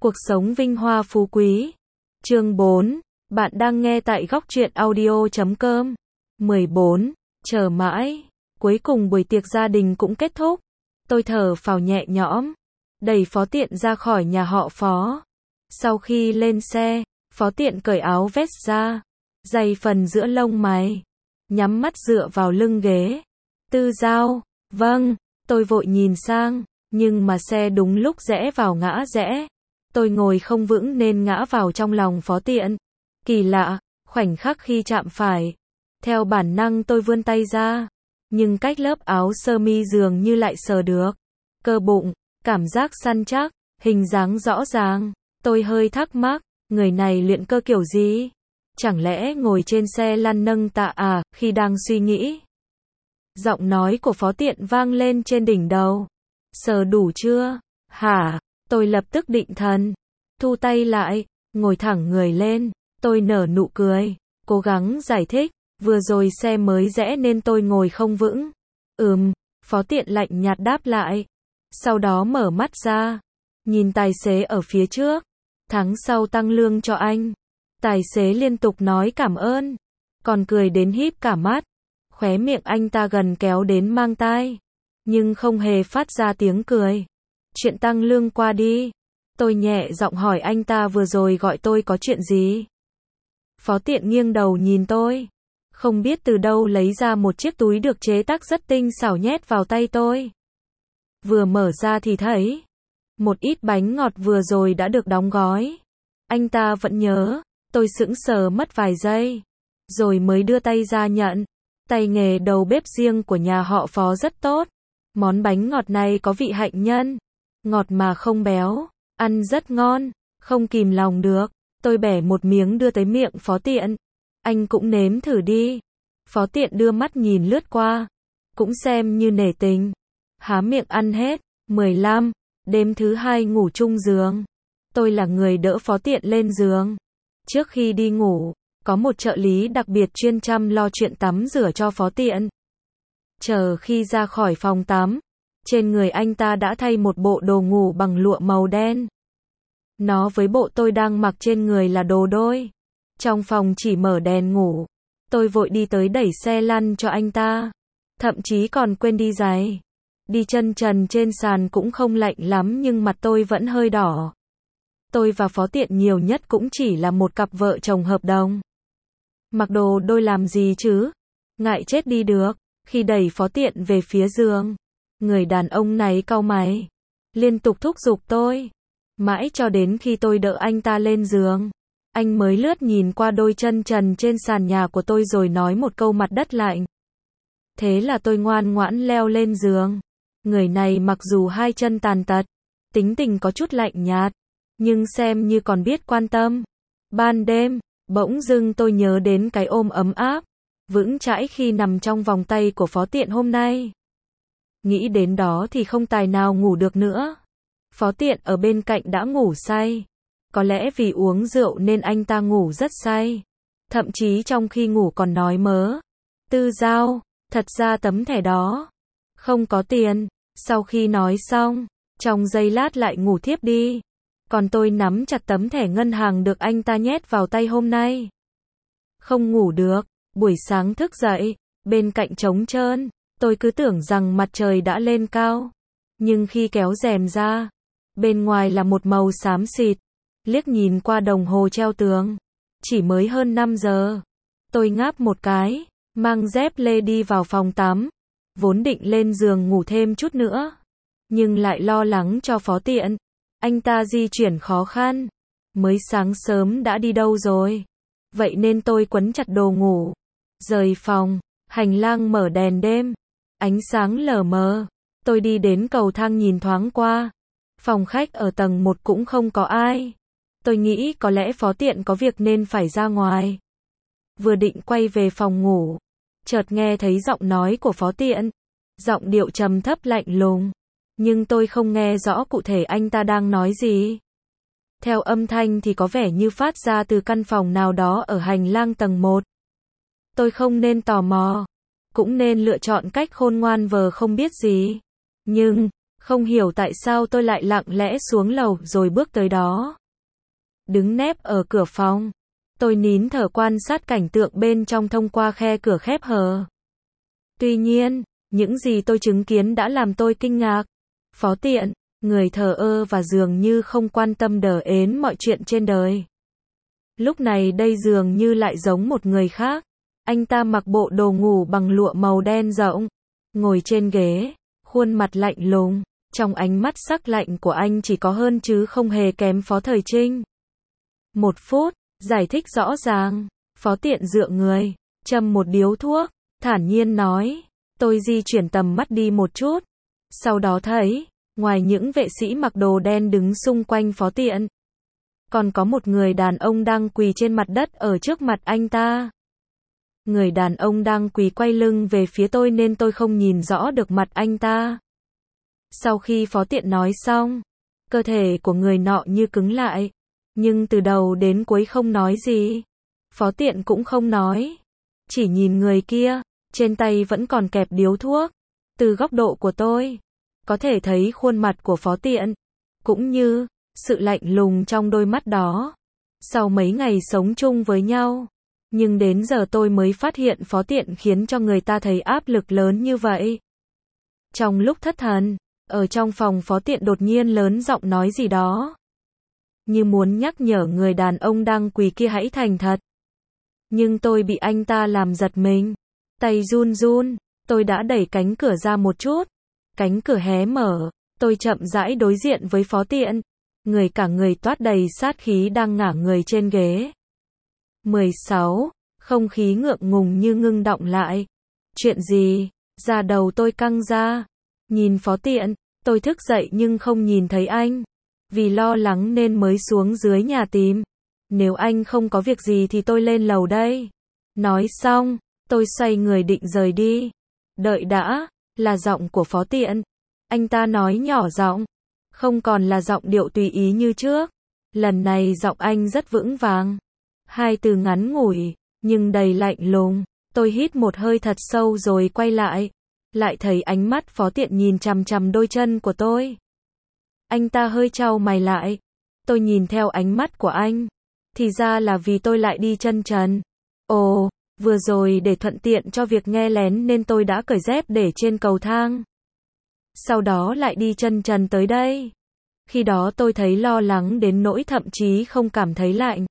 Cuộc sống vinh hoa phú quý. Chương 4. Bạn đang nghe tại góc truyện audio.com. 14. Chờ mãi. Cuối cùng buổi tiệc gia đình cũng kết thúc. Tôi thở phào nhẹ nhõm. Đẩy Phó Tiện ra khỏi nhà họ Phó. Sau khi lên xe, Phó Tiện cởi áo vest ra. Dày phần giữa lông mày. Nhắm mắt dựa vào lưng ghế. Tư Giao. Vâng. Tôi vội nhìn sang. Nhưng mà xe đúng lúc rẽ vào ngã rẽ. Tôi ngồi không vững nên ngã vào trong lòng Phó Tiện. Kỳ lạ, khoảnh khắc khi chạm phải. Theo bản năng tôi vươn tay ra. Nhưng cách lớp áo sơ mi dường như lại sờ được. Cơ bụng, cảm giác săn chắc, hình dáng rõ ràng. Tôi hơi thắc mắc, người này luyện cơ kiểu gì? Chẳng lẽ ngồi trên xe lăn nâng tạ à? Khi đang suy nghĩ, giọng nói của Phó Tiện vang lên trên đỉnh đầu. Sờ đủ chưa? Hả? Tôi lập tức định thần. Thu tay lại, ngồi thẳng người lên. Tôi nở nụ cười, cố gắng giải thích. Vừa rồi xe mới rẽ nên tôi ngồi không vững. Phó Tiện lạnh nhạt đáp lại. Sau đó mở mắt ra. Nhìn tài xế ở phía trước. Tháng sau tăng lương cho anh. Tài xế liên tục nói cảm ơn. Còn cười đến híp cả mắt. Khóe miệng anh ta gần kéo đến mang tai. Nhưng không hề phát ra tiếng cười. Chuyện tăng lương qua đi. Tôi nhẹ giọng hỏi anh ta vừa rồi gọi tôi có chuyện gì. Phó Tiện nghiêng đầu nhìn tôi. Không biết từ đâu lấy ra một chiếc túi được chế tác rất tinh xảo nhét vào tay tôi. Vừa mở ra thì thấy một ít bánh ngọt vừa rồi đã được đóng gói. Anh ta vẫn nhớ. Tôi sững sờ mất vài giây. Rồi mới đưa tay ra nhận. Tay nghề đầu bếp riêng của nhà họ Phó rất tốt. Món bánh ngọt này có vị hạnh nhân. Ngọt mà không béo. Ăn rất ngon. Không kìm lòng được. Tôi bẻ một miếng đưa tới miệng Phó Tiện. Anh cũng nếm thử đi. Phó Tiện đưa mắt nhìn lướt qua. Cũng xem như nể tình. Há miệng ăn hết. 15. Đêm thứ 2 ngủ chung giường. Tôi là người đỡ Phó Tiện lên giường. Trước khi đi ngủ, có một trợ lý đặc biệt chuyên chăm lo chuyện tắm rửa cho Phó Tiện. Chờ khi ra khỏi phòng tắm, trên người anh ta đã thay một bộ đồ ngủ bằng lụa màu đen. Nó với bộ tôi đang mặc trên người là đồ đôi. Trong phòng chỉ mở đèn ngủ. Tôi vội đi tới đẩy xe lăn cho anh ta. Thậm chí còn quên đi giày. Đi chân trần trên sàn cũng không lạnh lắm nhưng mặt tôi vẫn hơi đỏ. Tôi và Phó Tiện nhiều nhất cũng chỉ là một cặp vợ chồng hợp đồng. Mặc đồ đôi làm gì chứ? Ngại chết đi được. Khi đẩy Phó Tiện về phía giường, người đàn ông này cau mày, liên tục thúc giục tôi. Mãi cho đến khi tôi đỡ anh ta lên giường, anh mới lướt nhìn qua đôi chân trần trên sàn nhà của tôi rồi nói một câu mặt đất lạnh. Thế là tôi ngoan ngoãn leo lên giường. Người này mặc dù hai chân tàn tật, tính tình có chút lạnh nhạt, nhưng xem như còn biết quan tâm. Ban đêm, bỗng dưng tôi nhớ đến cái ôm ấm áp, vững chãi khi nằm trong vòng tay của Phó Tiện hôm nay. Nghĩ đến đó thì không tài nào ngủ được nữa. Phó Tiện ở bên cạnh đã ngủ say. Có lẽ vì uống rượu nên anh ta ngủ rất say. Thậm chí trong khi ngủ còn nói mớ. Tư Giao, thật ra tấm thẻ đó không có tiền. Sau khi nói xong, trong giây lát lại ngủ thiếp đi. Còn tôi nắm chặt tấm thẻ ngân hàng được anh ta nhét vào tay hôm nay. Không ngủ được. Buổi sáng thức dậy, bên cạnh trống trơn, tôi cứ tưởng rằng mặt trời đã lên cao. Nhưng khi kéo rèm ra, bên ngoài là một màu xám xịt. Liếc nhìn qua đồng hồ treo tường, chỉ mới hơn 5 giờ. Tôi ngáp một cái, mang dép lê đi vào phòng tắm. Vốn định lên giường ngủ thêm chút nữa, nhưng lại lo lắng cho Phó Tiện. Anh ta di chuyển khó khăn, mới sáng sớm đã đi đâu rồi. Vậy nên tôi quấn chặt đồ ngủ, rời phòng. Hành lang mở đèn đêm, ánh sáng lờ mờ. Tôi đi đến cầu thang nhìn thoáng qua. Phòng khách ở tầng 1 cũng không có ai. Tôi nghĩ có lẽ Phó Tiện có việc nên phải ra ngoài. Vừa định quay về phòng ngủ, chợt nghe thấy giọng nói của Phó Tiện. Giọng điệu trầm thấp lạnh lùng, nhưng tôi không nghe rõ cụ thể anh ta đang nói gì. Theo âm thanh thì có vẻ như phát ra từ căn phòng nào đó ở hành lang tầng 1. Tôi không nên tò mò, cũng nên lựa chọn cách khôn ngoan vờ không biết gì. Nhưng, Không hiểu tại sao tôi lại lặng lẽ xuống lầu rồi bước tới đó. Đứng nép ở cửa phòng. Tôi nín thở quan sát cảnh tượng bên trong thông qua khe cửa khép hờ. Tuy nhiên, những gì tôi chứng kiến đã làm tôi kinh ngạc. Phó Tiện, người thờ ơ và dường như không quan tâm đờ ến mọi chuyện trên đời. Lúc này đây dường như lại giống một người khác. Anh ta mặc bộ đồ ngủ bằng lụa màu đen rộng, ngồi trên ghế, khuôn mặt lạnh lùng. Trong ánh mắt sắc lạnh của anh chỉ có hơn chứ không hề kém Phó Thời Trinh. 1 phút, giải thích rõ ràng. Phó Tiện dựa người, châm một điếu thuốc, thản nhiên nói. Tôi di chuyển tầm mắt đi một chút. Sau đó thấy, ngoài những vệ sĩ mặc đồ đen đứng xung quanh Phó Tiện, còn có một người đàn ông đang quỳ trên mặt đất ở trước mặt anh ta. Người đàn ông đang quỳ quay lưng về phía tôi nên tôi không nhìn rõ được mặt anh ta. Sau khi Phó Tiện nói xong, cơ thể của người nọ như cứng lại, nhưng từ đầu đến cuối không nói gì. Phó Tiện cũng không nói, chỉ nhìn người kia, trên tay vẫn còn kẹp điếu thuốc. Từ góc độ của tôi, có thể thấy khuôn mặt của Phó Tiện, cũng như sự lạnh lùng trong đôi mắt đó. Sau mấy ngày sống chung với nhau, nhưng đến giờ tôi mới phát hiện Phó Tiện khiến cho người ta thấy áp lực lớn như vậy. Trong lúc thất thần, ở trong phòng Phó Tiện đột nhiên lớn giọng nói gì đó, như muốn nhắc nhở người đàn ông đang quỳ kia hãy thành thật. Nhưng tôi bị anh ta làm giật mình. Tay run run, tôi đã đẩy cánh cửa ra một chút. Cánh cửa hé mở, tôi chậm rãi đối diện với Phó Tiện. Người cả người toát đầy sát khí đang ngả người trên ghế. 16. Không khí ngượng ngùng như ngưng đọng lại. Chuyện gì? Da đầu tôi căng ra. Nhìn Phó Tiện, tôi thức dậy nhưng không nhìn thấy anh. Vì lo lắng nên mới xuống dưới nhà tìm. Nếu anh không có việc gì thì tôi lên lầu đây. Nói xong, tôi xoay người định rời đi. Đợi đã, là giọng của Phó Tiện. Anh ta nói nhỏ giọng, không còn là giọng điệu tùy ý như trước. Lần này giọng anh rất vững vàng. 2 từ ngắn ngủi, nhưng đầy lạnh lùng. Tôi hít một hơi thật sâu rồi quay lại. Lại thấy ánh mắt Phó Tiện nhìn chằm chằm đôi chân của tôi. Anh ta hơi chau mày lại. Tôi nhìn theo ánh mắt của anh. Thì ra là vì tôi lại đi chân trần. Ồ, vừa rồi để thuận tiện cho việc nghe lén nên tôi đã cởi dép để trên cầu thang. Sau đó lại đi chân trần tới đây. Khi đó tôi thấy lo lắng đến nỗi thậm chí không cảm thấy lạnh.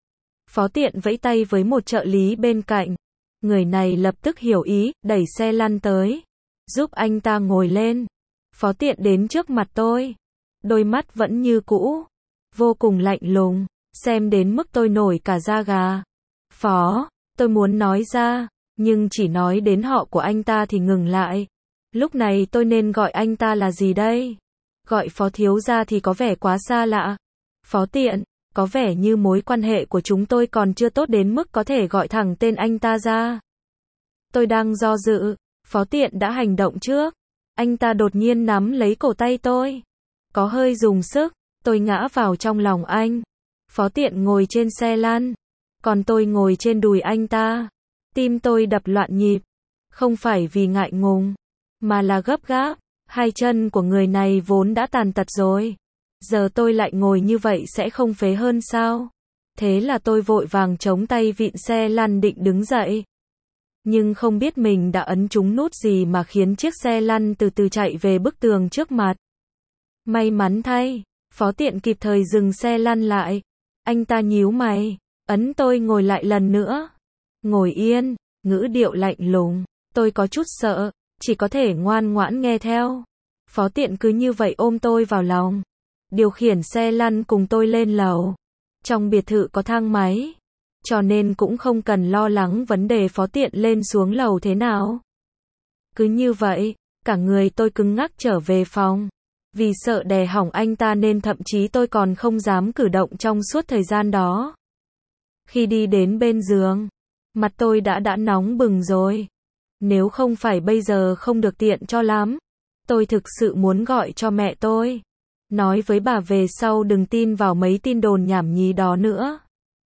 Phó Tiện vẫy tay với một trợ lý bên cạnh. Người này lập tức hiểu ý, đẩy xe lăn tới, giúp anh ta ngồi lên. Phó Tiện đến trước mặt tôi. Đôi mắt vẫn như cũ, vô cùng lạnh lùng, xem đến mức tôi nổi cả da gà. Phó, tôi muốn nói ra, nhưng chỉ nói đến họ của anh ta thì ngừng lại. Lúc này tôi nên gọi anh ta là gì đây? Gọi Phó thiếu gia thì có vẻ quá xa lạ. Phó Tiện, có vẻ như mối quan hệ của chúng tôi còn chưa tốt đến mức có thể gọi thẳng tên anh ta ra. Tôi đang do dự, Phó Tiện đã hành động trước. Anh ta đột nhiên nắm lấy cổ tay tôi. Có hơi dùng sức, tôi ngã vào trong lòng anh. Phó Tiện ngồi trên xe lăn, còn tôi ngồi trên đùi anh ta. Tim tôi đập loạn nhịp, không phải vì ngại ngùng, mà là gấp gáp. 2 chân của người này vốn đã tàn tật rồi. Giờ tôi lại ngồi như vậy sẽ không phế hơn sao? Thế là tôi vội vàng chống tay vịn xe lăn định đứng dậy. Nhưng không biết mình đã ấn trúng nút gì mà khiến chiếc xe lăn từ từ chạy về bức tường trước mặt. May mắn thay, Phó Tiện kịp thời dừng xe lăn lại. Anh ta nhíu mày, ấn tôi ngồi lại lần nữa. Ngồi yên, ngữ điệu lạnh lùng. Tôi có chút sợ, chỉ có thể ngoan ngoãn nghe theo. Phó Tiện cứ như vậy ôm tôi vào lòng, điều khiển xe lăn cùng tôi lên lầu. Trong biệt thự có thang máy, cho nên cũng không cần lo lắng vấn đề Phó Tiện lên xuống lầu thế nào. Cứ như vậy, cả người tôi cứng ngắc trở về phòng. Vì sợ đè hỏng anh ta nên thậm chí tôi còn không dám cử động trong suốt thời gian đó. Khi đi đến bên giường, mặt tôi đã nóng bừng rồi. Nếu không phải bây giờ không được tiện cho lắm, tôi thực sự muốn gọi cho mẹ tôi. Nói với bà về sau đừng tin vào mấy tin đồn nhảm nhí đó nữa.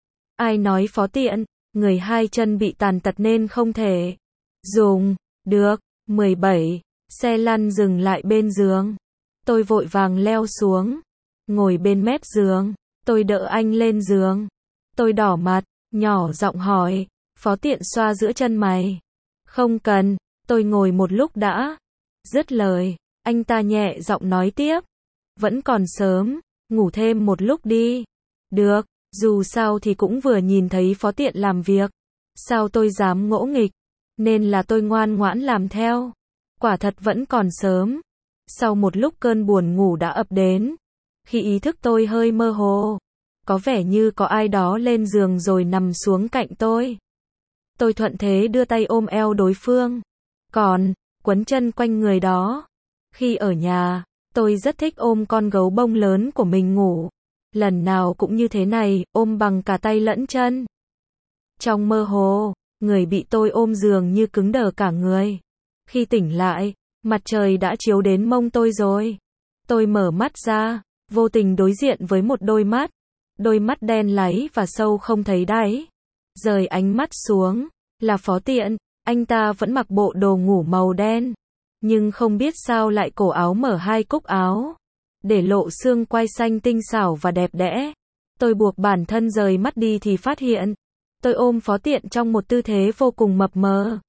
Ai nói Phó Tiện, người 2 chân bị tàn tật nên không thể dùng được. 17. Xe lăn dừng lại bên giường. Tôi vội vàng leo xuống, ngồi bên mép giường, tôi đỡ anh lên giường. Tôi đỏ mặt, nhỏ giọng hỏi, Phó Tiện xoa giữa chân mày. Không cần, tôi ngồi một lúc đã. Dứt lời, anh ta nhẹ giọng nói tiếp. Vẫn còn sớm, ngủ thêm một lúc đi. Được, dù sao thì cũng vừa nhìn thấy Phó Tiện làm việc. Sao tôi dám ngỗ nghịch, nên là tôi ngoan ngoãn làm theo. Quả thật vẫn còn sớm. Sau một lúc cơn buồn ngủ đã ập đến. Khi ý thức tôi hơi mơ hồ, có vẻ như có ai đó lên giường rồi nằm xuống cạnh tôi. Tôi thuận thế đưa tay ôm eo đối phương, còn quấn chân quanh người đó. Khi ở nhà, tôi rất thích ôm con gấu bông lớn của mình ngủ. Lần nào cũng như thế này, ôm bằng cả tay lẫn chân. Trong mơ hồ, người bị tôi ôm dường như cứng đờ cả người. Khi tỉnh lại, mặt trời đã chiếu đến mông tôi rồi. Tôi mở mắt ra, vô tình đối diện với một đôi mắt đen láy và sâu không thấy đáy. Rời ánh mắt xuống, là Phó Tiện, anh ta vẫn mặc bộ đồ ngủ màu đen. Nhưng không biết sao lại cổ áo mở 2 cúc áo, để lộ xương quai xanh tinh xảo và đẹp đẽ. Tôi buộc bản thân rời mắt đi thì phát hiện, tôi ôm Phó Tiện trong một tư thế vô cùng mập mờ.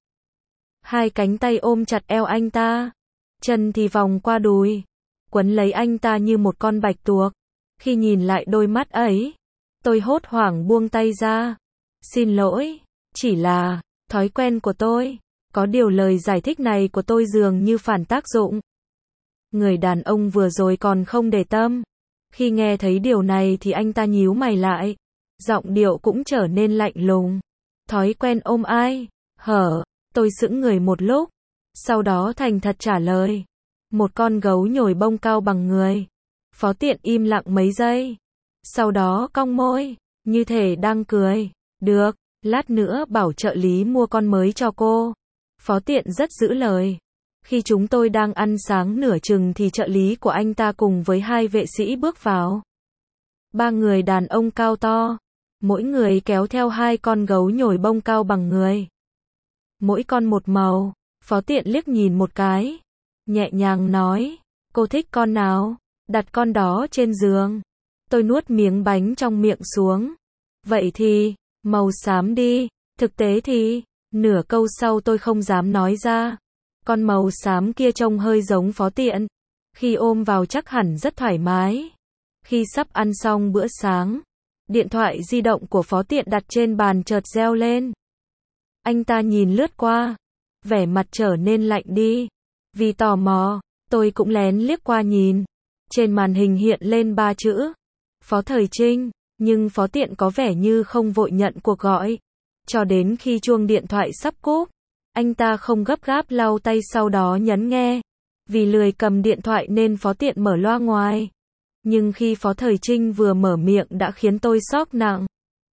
2 cánh tay ôm chặt eo anh ta, chân thì vòng qua đùi, quấn lấy anh ta như một con bạch tuộc. Khi nhìn lại đôi mắt ấy, tôi hốt hoảng buông tay ra. Xin lỗi, chỉ là thói quen của tôi. Có điều lời giải thích này của tôi dường như phản tác dụng. Người đàn ông vừa rồi còn không để tâm. Khi nghe thấy điều này thì anh ta nhíu mày lại. Giọng điệu cũng trở nên lạnh lùng. Thói quen ôm ai? Hở, tôi sững người một lúc. Sau đó thành thật trả lời. Một con gấu nhồi bông cao bằng người. Phó Tiện im lặng mấy giây. Sau đó cong môi, như thể đang cười. Được, lát nữa bảo trợ lý mua con mới cho cô. Phó Tiện rất giữ lời. Khi chúng tôi đang ăn sáng nửa chừng thì trợ lý của anh ta cùng với 2 vệ sĩ bước vào. 3 người đàn ông cao to, mỗi người kéo theo 2 con gấu nhồi bông cao bằng người. Mỗi con một màu. Phó Tiện liếc nhìn một cái, nhẹ nhàng nói, cô thích con nào? Đặt con đó trên giường. Tôi nuốt miếng bánh trong miệng xuống. Vậy thì, màu xám đi. Thực tế thì, nửa câu sau tôi không dám nói ra. Con màu xám kia trông hơi giống Phó Tiện. Khi ôm vào chắc hẳn rất thoải mái. Khi sắp ăn xong bữa sáng, điện thoại di động của Phó Tiện đặt trên bàn chợt reo lên. Anh ta nhìn lướt qua, vẻ mặt trở nên lạnh đi. Vì tò mò, tôi cũng lén liếc qua nhìn. Trên màn hình hiện lên 3 chữ. Phó Thời Trinh, nhưng Phó Tiện có vẻ như không vội nhận cuộc gọi. Cho đến khi chuông điện thoại sắp cúp, anh ta không gấp gáp lau tay sau đó nhấn nghe. Vì lười cầm điện thoại nên Phó Tiện mở loa ngoài. Nhưng khi Phó Thời Trinh vừa mở miệng đã khiến tôi sốc nặng.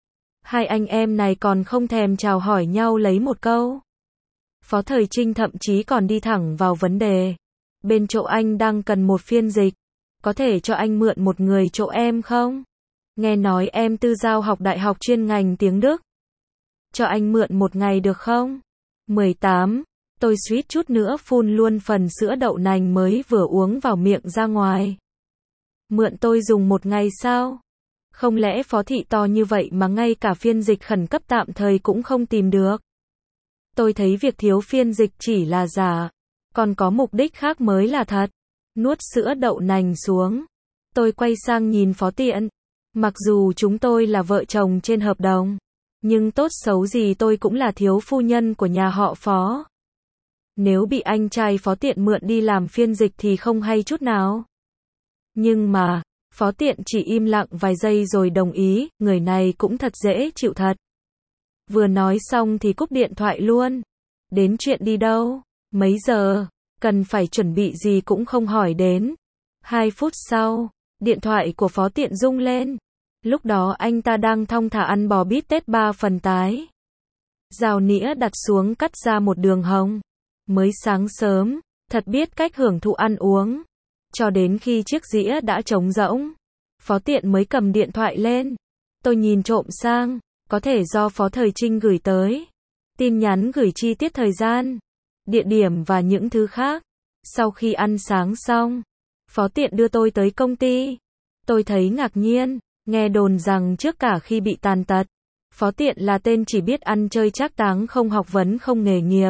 2 anh em này còn không thèm chào hỏi nhau lấy một câu. Phó Thời Trinh thậm chí còn đi thẳng vào vấn đề. Bên chỗ anh đang cần một phiên dịch. Có thể cho anh mượn một người chỗ em không? Nghe nói em tư giao học đại học chuyên ngành tiếng Đức. Cho anh mượn một ngày được không? 18. Tôi suýt chút nữa phun luôn phần sữa đậu nành mới vừa uống vào miệng ra ngoài. Mượn tôi dùng một ngày sao? Không lẽ Phó Thị to như vậy mà ngay cả phiên dịch khẩn cấp tạm thời cũng không tìm được? Tôi thấy việc thiếu phiên dịch chỉ là giả, còn có mục đích khác mới là thật. Nuốt sữa đậu nành xuống, tôi quay sang nhìn Phó Tiện. Mặc dù chúng tôi là vợ chồng trên hợp đồng, nhưng tốt xấu gì tôi cũng là thiếu phu nhân của nhà họ Phó. Nếu bị anh trai Phó Tiện mượn đi làm phiên dịch thì không hay chút nào. Nhưng mà, Phó Tiện chỉ im lặng vài giây rồi đồng ý, người này cũng thật dễ chịu thật. Vừa nói xong thì cúp điện thoại luôn. Đến chuyện đi đâu? Mấy giờ? Cần phải chuẩn bị gì cũng không hỏi đến. 2 phút sau, điện thoại của Phó Tiện rung lên. Lúc đó anh ta đang thong thả ăn bò bít tết 3 phần tái. Dao nĩa đặt xuống cắt ra một đường hồng. Mới sáng sớm, thật biết cách hưởng thụ ăn uống. Cho đến khi chiếc dĩa đã trống rỗng, Phó Tiện mới cầm điện thoại lên. Tôi nhìn trộm sang, có thể do Phó Thời Trinh gửi tới. Tin nhắn gửi chi tiết thời gian, địa điểm và những thứ khác. Sau khi ăn sáng xong, Phó Tiện đưa tôi tới công ty. Tôi thấy ngạc nhiên, nghe đồn rằng trước cả khi bị tàn tật, Phó Tiện là tên chỉ biết ăn chơi trác táng không học vấn không nghề nghiệp.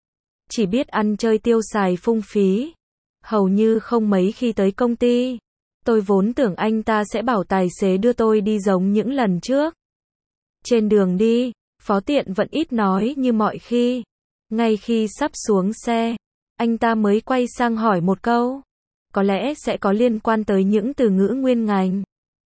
Chỉ biết ăn chơi tiêu xài phung phí. Hầu như không mấy khi tới công ty. Tôi vốn tưởng anh ta sẽ bảo tài xế đưa tôi đi giống những lần trước. Trên đường đi, Phó Tiện vẫn ít nói như mọi khi. Ngay khi sắp xuống xe, anh ta mới quay sang hỏi một câu. Có lẽ sẽ có liên quan tới những từ ngữ nguyên ngành.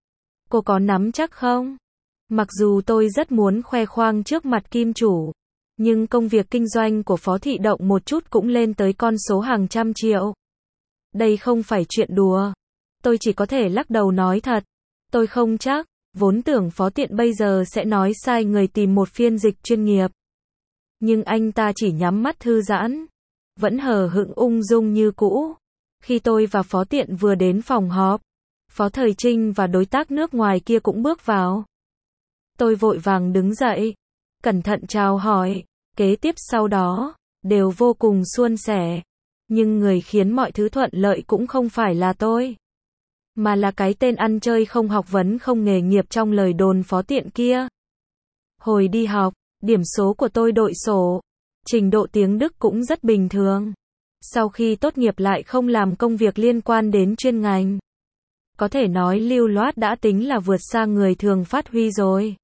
Cô có nắm chắc không? Mặc dù tôi rất muốn khoe khoang trước mặt kim chủ, nhưng công việc kinh doanh của Phó Thị động một chút cũng lên tới con số hàng trăm triệu. Đây không phải chuyện đùa. Tôi chỉ có thể lắc đầu nói thật. Tôi không chắc, vốn tưởng Phó Tiện bây giờ sẽ nói sai người tìm một phiên dịch chuyên nghiệp. Nhưng anh ta chỉ nhắm mắt thư giãn, vẫn hờ hững ung dung như cũ. Khi tôi và Phó Tiện vừa đến phòng họp, Phó Thời Trinh và đối tác nước ngoài kia cũng bước vào. Tôi vội vàng đứng dậy, cẩn thận chào hỏi, kế tiếp sau đó, đều vô cùng suôn sẻ. Nhưng người khiến mọi thứ thuận lợi cũng không phải là tôi, mà là cái tên ăn chơi không học vấn không nghề nghiệp trong lời đồn Phó Tiện kia. Hồi đi học, điểm số của tôi đội sổ, trình độ tiếng Đức cũng rất bình thường. Sau khi tốt nghiệp lại không làm công việc liên quan đến chuyên ngành. Có thể nói lưu loát đã tính là vượt xa người thường phát huy rồi.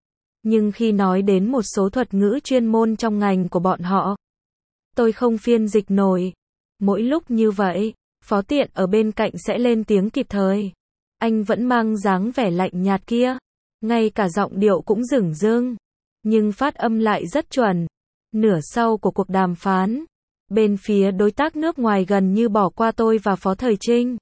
Nhưng khi nói đến một số thuật ngữ chuyên môn trong ngành của bọn họ, tôi không phiên dịch nổi. Mỗi lúc như vậy, Phó Tiện ở bên cạnh sẽ lên tiếng kịp thời. Anh vẫn mang dáng vẻ lạnh nhạt kia, ngay cả giọng điệu cũng dửng dưng, nhưng phát âm lại rất chuẩn. Nửa sau của cuộc đàm phán, bên phía đối tác nước ngoài gần như bỏ qua tôi và Phó Thời Trinh.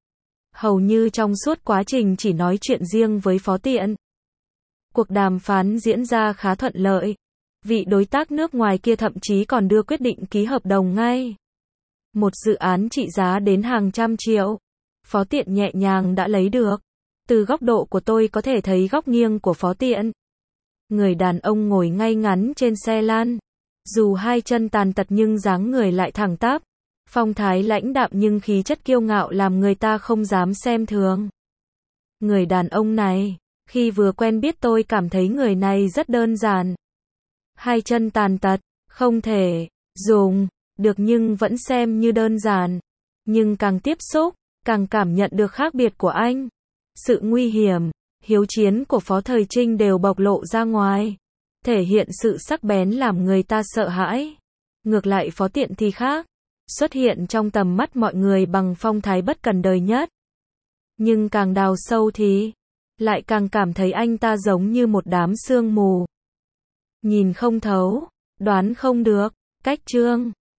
Hầu như trong suốt quá trình chỉ nói chuyện riêng với Phó Tiện. Cuộc đàm phán diễn ra khá thuận lợi. Vị đối tác nước ngoài kia thậm chí còn đưa quyết định ký hợp đồng ngay. Một dự án trị giá đến hàng trăm triệu. Phó Tiện nhẹ nhàng đã lấy được. Từ góc độ của tôi có thể thấy góc nghiêng của Phó Tiện. Người đàn ông ngồi ngay ngắn trên xe lăn. Dù hai chân tàn tật nhưng dáng người lại thẳng tắp. Phong thái lãnh đạm nhưng khí chất kiêu ngạo làm người ta không dám xem thường. Người đàn ông này, khi vừa quen biết tôi cảm thấy người này rất đơn giản. Hai chân tàn tật, không thể dùng được nhưng vẫn xem như đơn giản. Nhưng càng tiếp xúc, càng cảm nhận được khác biệt của anh. Sự nguy hiểm, hiếu chiến của Phó Thời Trinh đều bộc lộ ra ngoài. Thể hiện sự sắc bén làm người ta sợ hãi. Ngược lại Phó Tiện thì khác. Xuất hiện trong tầm mắt mọi người bằng phong thái bất cần đời nhất. Nhưng càng đào sâu thì lại càng cảm thấy anh ta giống như một đám sương mù. Nhìn không thấu, đoán không được, cách chương